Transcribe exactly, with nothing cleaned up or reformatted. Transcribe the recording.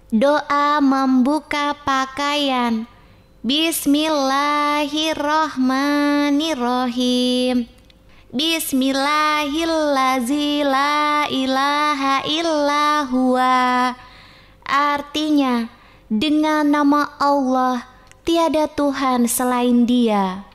Doa membuka pakaian. Bismillahirrohmanirrohim. Bismillahillazi la ilaha illa huwa. Artinya, dengan nama Allah, tiada Tuhan selain Dia.